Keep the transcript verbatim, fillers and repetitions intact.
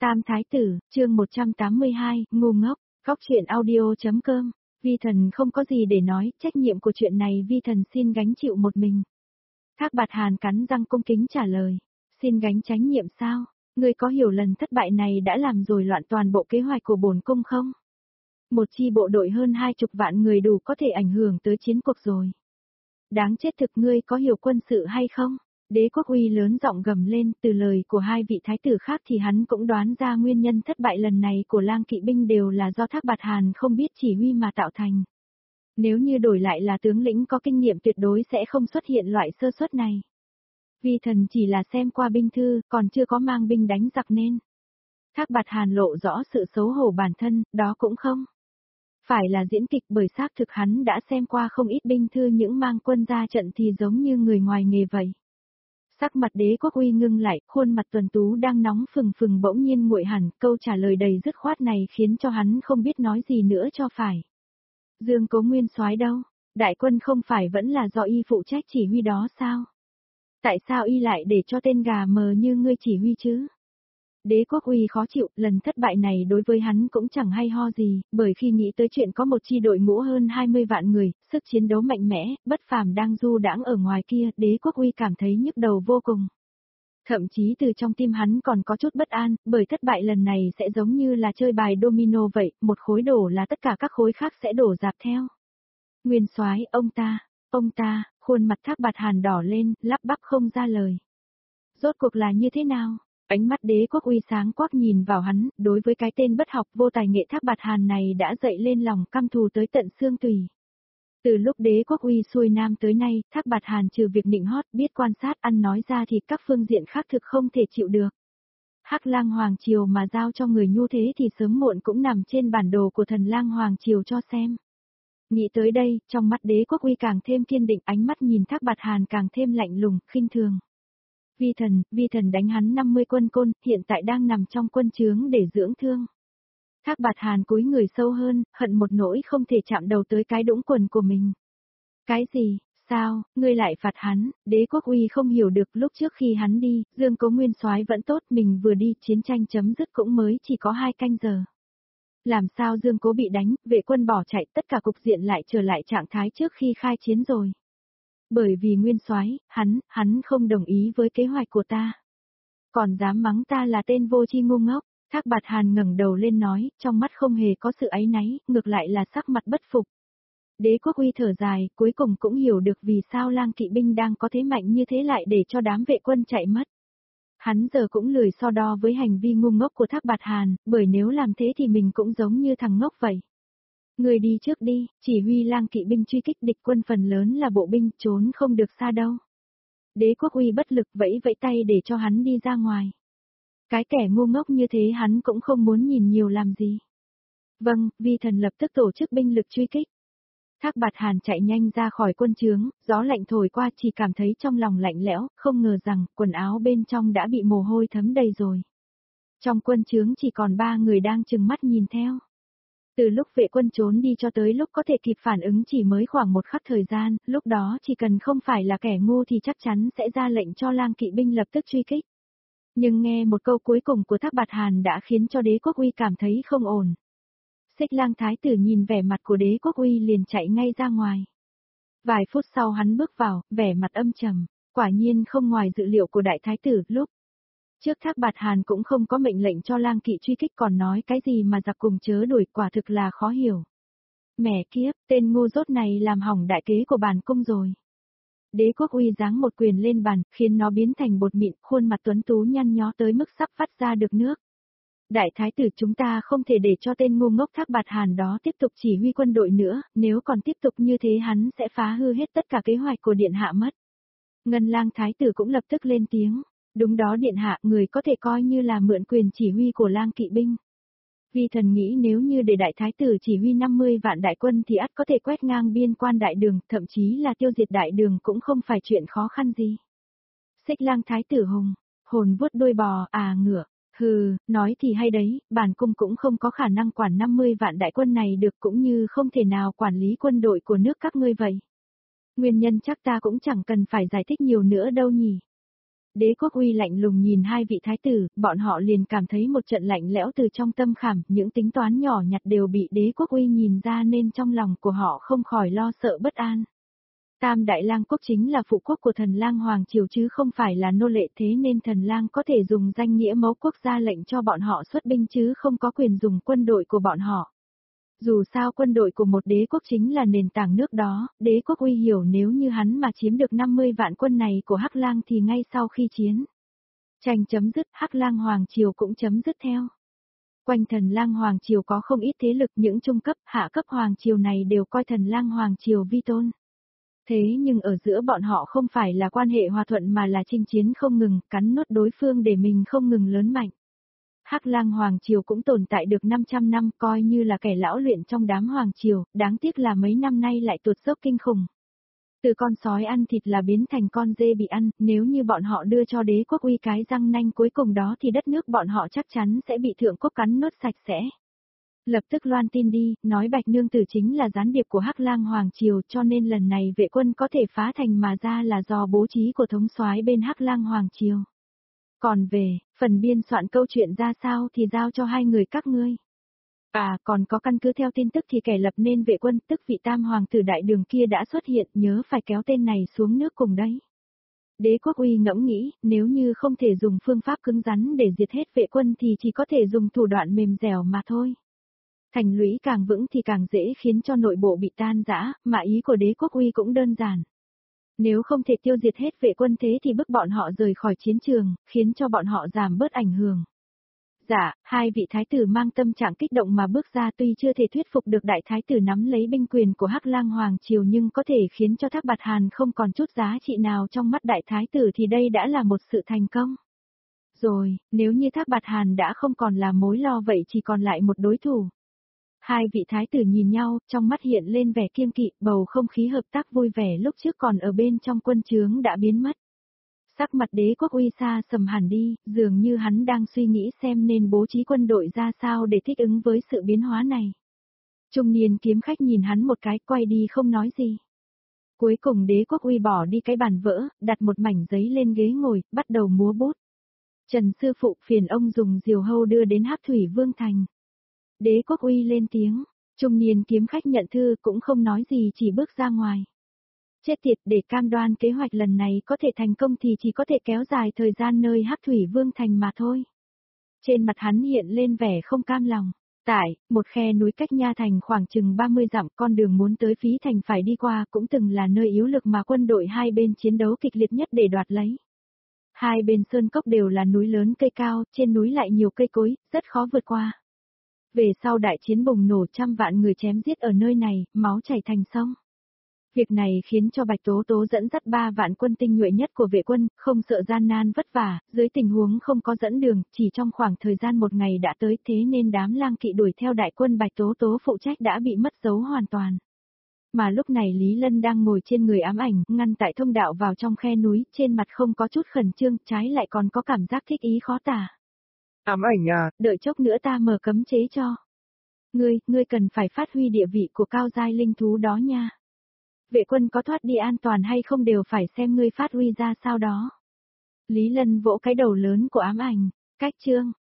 Tam Thái Tử, chương một trăm tám mươi hai, ngu ngốc, góc truyện audio.com, Vi Thần không có gì để nói, trách nhiệm của chuyện này Vi Thần xin gánh chịu một mình. Thác Bạt Hàn cắn răng cung kính trả lời, xin gánh trách nhiệm sao, ngươi có hiểu lần thất bại này đã làm rồi loạn toàn bộ kế hoạch của bổn cung không? Một chi bộ đội hơn hai chục vạn người đủ có thể ảnh hưởng tới chiến cuộc rồi. Đáng chết thực, ngươi có hiểu quân sự hay không? Đế Quốc Uy lớn giọng gầm lên, từ lời của hai vị thái tử khác thì hắn cũng đoán ra nguyên nhân thất bại lần này của Lang kỵ binh đều là do Thác Bạt Hàn không biết chỉ huy mà tạo thành. Nếu như đổi lại là tướng lĩnh có kinh nghiệm tuyệt đối sẽ không xuất hiện loại sơ suất này. Vi Thần chỉ là xem qua binh thư, còn chưa có mang binh đánh giặc nên. Thác Bạt Hàn lộ rõ sự xấu hổ bản thân, đó cũng không phải là diễn kịch, bởi xác thực hắn đã xem qua không ít binh thư, những mang quân ra trận thì giống như người ngoài nghề vậy. Sắc mặt Đế Quốc Uy ngưng lại, khuôn mặt tuần tú đang nóng phừng phừng bỗng nhiên nguội hẳn, câu trả lời đầy dứt khoát này khiến cho hắn không biết nói gì nữa cho phải. Dương Cố Nguyên soái đâu? Đại quân không phải vẫn là do y phụ trách chỉ huy đó sao? Tại sao y lại để cho tên gà mờ như ngươi chỉ huy chứ? Đế Quốc Uy khó chịu, lần thất bại này đối với hắn cũng chẳng hay ho gì, bởi khi nghĩ tới chuyện có một chi đội ngũ hơn hai mươi vạn người, sức chiến đấu mạnh mẽ, bất phàm đang du đãng ở ngoài kia, Đế Quốc Uy cảm thấy nhức đầu vô cùng. Thậm chí từ trong tim hắn còn có chút bất an, bởi thất bại lần này sẽ giống như là chơi bài domino vậy, một khối đổ là tất cả các khối khác sẽ đổ dạp theo. Nguyên soái, ông ta, ông ta, khuôn mặt Thác Bạt Hàn đỏ lên, lắp bắp không ra lời. Rốt cuộc là như thế nào? Ánh mắt Đế Quốc Uy sáng quắc nhìn vào hắn, đối với cái tên bất học vô tài nghệ Thác Bạt Hàn này đã dậy lên lòng căm thù tới tận xương tủy. Từ lúc Đế Quốc Uy xuôi nam tới nay, Thác Bạt Hàn trừ việc nịnh hót, biết quan sát, ăn nói ra thì các phương diện khác thực không thể chịu được. Hắc Lang Hoàng Triều mà giao cho người nhu thế thì sớm muộn cũng nằm trên bản đồ của Thần Lang Hoàng Triều cho xem. Nghĩ tới đây, trong mắt Đế Quốc Uy càng thêm kiên định, ánh mắt nhìn Thác Bạt Hàn càng thêm lạnh lùng, khinh thường. Vi Thần, Vi Thần đánh hắn năm mươi quân côn, hiện tại đang nằm trong quân trướng để dưỡng thương. Thác Bạt Hàn cúi người sâu hơn, hận một nỗi không thể chạm đầu tới cái đũng quần của mình. Cái gì, sao, ngươi lại phạt hắn? Đế Quốc Uy không hiểu được, lúc trước khi hắn đi, Dương Cố Nguyên soái vẫn tốt, mình vừa đi, chiến tranh chấm dứt cũng mới chỉ có hai canh giờ. Làm sao Dương Cố bị đánh, vệ quân bỏ chạy, tất cả cục diện lại trở lại trạng thái trước khi khai chiến rồi. Bởi vì Nguyên soái, hắn, hắn không đồng ý với kế hoạch của ta. Còn dám mắng ta là tên vô tri ngu ngốc. Thác Bạt Hàn ngẩng đầu lên nói, trong mắt không hề có sự áy náy, ngược lại là sắc mặt bất phục. Đế Quốc Uy thở dài, cuối cùng cũng hiểu được vì sao Lang kỵ binh đang có thế mạnh như thế lại để cho đám vệ quân chạy mất. Hắn giờ cũng lười so đo với hành vi ngu ngốc của Thác Bạt Hàn, bởi nếu làm thế thì mình cũng giống như thằng ngốc vậy. Người đi trước đi, chỉ huy Lang kỵ binh truy kích địch quân, phần lớn là bộ binh, trốn không được xa đâu. Đế Quốc Uy bất lực vẫy vẫy tay để cho hắn đi ra ngoài. Cái kẻ ngu ngốc như thế hắn cũng không muốn nhìn nhiều làm gì. Vâng, Vi Thần lập tức tổ chức binh lực truy kích. Thác Bạt Hàn chạy nhanh ra khỏi quân trướng, gió lạnh thổi qua chỉ cảm thấy trong lòng lạnh lẽo, không ngờ rằng quần áo bên trong đã bị mồ hôi thấm đầy rồi. Trong quân trướng chỉ còn ba người đang trừng mắt nhìn theo. Từ lúc vệ quân trốn đi cho tới lúc có thể kịp phản ứng chỉ mới khoảng một khắc thời gian, lúc đó chỉ cần không phải là kẻ ngu thì chắc chắn sẽ ra lệnh cho Lang kỵ binh lập tức truy kích. Nhưng nghe một câu cuối cùng của Thác Bạt Hàn đã khiến cho Đế Quốc Uy cảm thấy không ổn. Xích Lang Thái tử nhìn vẻ mặt của Đế Quốc Uy liền chạy ngay ra ngoài. Vài phút sau hắn bước vào, vẻ mặt âm trầm, quả nhiên không ngoài dự liệu của Đại Thái tử, lúc trước Thác Bạt Hàn cũng không có mệnh lệnh cho Lang kỵ truy kích, còn nói cái gì mà giặc cùng chớ đuổi, quả thực là khó hiểu. Mẹ kiếp, tên ngu dốt này làm hỏng đại kế của bản cung rồi. Đế Quốc Uy giáng một quyền lên bàn, khiến nó biến thành bột mịn, khuôn mặt tuấn tú nhăn nhó tới mức sắp vắt ra được nước. Đại Thái tử, chúng ta không thể để cho tên ngu ngốc Thác Bạt Hàn đó tiếp tục chỉ huy quân đội nữa, nếu còn tiếp tục như thế hắn sẽ phá hư hết tất cả kế hoạch của điện hạ mất. Ngân Lang Thái tử cũng lập tức lên tiếng, đúng đó điện hạ, người có thể coi như là mượn quyền chỉ huy của Lang kỵ binh. Vi Thần nghĩ nếu như để Đại Thái tử chỉ huy năm mươi vạn đại quân thì ắt có thể quét ngang biên quan đại đường, thậm chí là tiêu diệt đại đường cũng không phải chuyện khó khăn gì. Xích Lang Thái tử hùng, hồn vuốt đuôi bò, à ngựa, hừ, nói thì hay đấy, bản cung cũng không có khả năng quản năm mươi vạn đại quân này được, cũng như không thể nào quản lý quân đội của nước các ngươi vậy. Nguyên nhân chắc ta cũng chẳng cần phải giải thích nhiều nữa đâu nhỉ. Đế Quốc Uy lạnh lùng nhìn hai vị thái tử, bọn họ liền cảm thấy một trận lạnh lẽo từ trong tâm khảm, những tính toán nhỏ nhặt đều bị Đế Quốc Uy nhìn ra nên trong lòng của họ không khỏi lo sợ bất an. Tam Đại Lang Quốc chính là phụ quốc của thần lang Hoàng Triều chứ không phải là nô lệ, thế nên thần lang có thể dùng danh nghĩa mẫu quốc ra lệnh cho bọn họ xuất binh chứ không có quyền dùng quân đội của bọn họ. Dù sao quân đội của một đế quốc chính là nền tảng nước đó, Đế Quốc Uy hiểu nếu như hắn mà chiếm được năm mươi vạn quân này của Hắc Lang thì ngay sau khi chiến tranh chấm dứt, Hắc Lang Hoàng Triều cũng chấm dứt theo. Quanh thần lang Hoàng Triều có không ít thế lực, những trung cấp, hạ cấp Hoàng Triều này đều coi thần lang Hoàng Triều vi tôn. Thế nhưng ở giữa bọn họ không phải là quan hệ hòa thuận mà là chinh chiến không ngừng, cắn nuốt đối phương để mình không ngừng lớn mạnh. Hắc Lang Hoàng Triều cũng tồn tại được năm trăm năm, coi như là kẻ lão luyện trong đám Hoàng Triều, đáng tiếc là mấy năm nay lại tuột dốc kinh khủng. Từ con sói ăn thịt là biến thành con dê bị ăn, nếu như bọn họ đưa cho Đế Quốc Uy cái răng nanh cuối cùng đó thì đất nước bọn họ chắc chắn sẽ bị thượng quốc cắn nuốt sạch sẽ. Lập tức loan tin đi, nói Bạch Nương Tử chính là gián điệp của Hắc Lang Hoàng Triều, cho nên lần này vệ quân có thể phá thành mà ra là do bố trí của thống soái bên Hắc Lang Hoàng Triều. Còn về, phần biên soạn câu chuyện ra sao thì giao cho hai người các ngươi. À, còn có căn cứ theo tin tức thì kẻ lập nên vệ quân, tức vị tam hoàng tử đại đường kia đã xuất hiện, nhớ phải kéo tên này xuống nước cùng đấy. Đế Quốc Uy ngẫm nghĩ, nếu như không thể dùng phương pháp cứng rắn để diệt hết vệ quân thì chỉ có thể dùng thủ đoạn mềm dẻo mà thôi. Thành lũy càng vững thì càng dễ khiến cho nội bộ bị tan rã, mà ý của Đế Quốc Uy cũng đơn giản. Nếu không thể tiêu diệt hết vệ quân thế thì bức bọn họ rời khỏi chiến trường, khiến cho bọn họ giảm bớt ảnh hưởng. Dạ, hai vị thái tử mang tâm trạng kích động mà bước ra, tuy chưa thể thuyết phục được đại thái tử nắm lấy binh quyền của Hắc Lang Hoàng Triều nhưng có thể khiến cho Thác Bạt Hàn không còn chút giá trị nào trong mắt đại thái tử thì đây đã là một sự thành công. Rồi, nếu như Thác Bạt Hàn đã không còn là mối lo vậy chỉ còn lại một đối thủ. Hai vị thái tử nhìn nhau, trong mắt hiện lên vẻ kiêng kỵ, bầu không khí hợp tác vui vẻ lúc trước còn ở bên trong quân trướng đã biến mất. Sắc mặt Đế Quốc Uy xa sầm hẳn đi, dường như hắn đang suy nghĩ xem nên bố trí quân đội ra sao để thích ứng với sự biến hóa này. Trung niên kiếm khách nhìn hắn một cái, quay đi không nói gì. Cuối cùng Đế Quốc Uy bỏ đi cái bàn vỡ, đặt một mảnh giấy lên ghế ngồi, bắt đầu múa bút. Trần sư phụ, phiền ông dùng diều hâu đưa đến Hắc Thủy Vương Thành. Đế Quốc Uy lên tiếng, trung niên kiếm khách nhận thư cũng không nói gì chỉ bước ra ngoài. Chết tiệt, để cam đoan kế hoạch lần này có thể thành công thì chỉ có thể kéo dài thời gian nơi Hắc Thủy Vương Thành mà thôi. Trên mặt hắn hiện lên vẻ không cam lòng. Tại, một khe núi cách Nha Thành khoảng chừng ba mươi dặm, con đường muốn tới Phí Thành phải đi qua cũng từng là nơi yếu lực mà quân đội hai bên chiến đấu kịch liệt nhất để đoạt lấy. Hai bên sơn cốc đều là núi lớn cây cao, trên núi lại nhiều cây cối, rất khó vượt qua. Về sau đại chiến bùng nổ, trăm vạn người chém giết ở nơi này, máu chảy thành sông. Việc này khiến cho Bạch Tố Tố dẫn dắt ba vạn quân tinh nhuệ nhất của vệ quân, không sợ gian nan vất vả, dưới tình huống không có dẫn đường, chỉ trong khoảng thời gian một ngày đã tới, thế nên đám lang kỵ đuổi theo đại quân Bạch Tố Tố phụ trách đã bị mất dấu hoàn toàn. Mà lúc này Lý Lân đang ngồi trên người ám ảnh, ngăn tại thông đạo vào trong khe núi, trên mặt không có chút khẩn trương, trái lại còn có cảm giác thích ý khó tả. Ám ảnh à, đợi chốc nữa ta mở cấm chế cho. Ngươi, ngươi cần phải phát huy địa vị của cao giai linh thú đó nha. Vệ quân có thoát đi an toàn hay không đều phải xem ngươi phát huy ra sao đó. Lý Lân vỗ cái đầu lớn của ám ảnh, cách chương.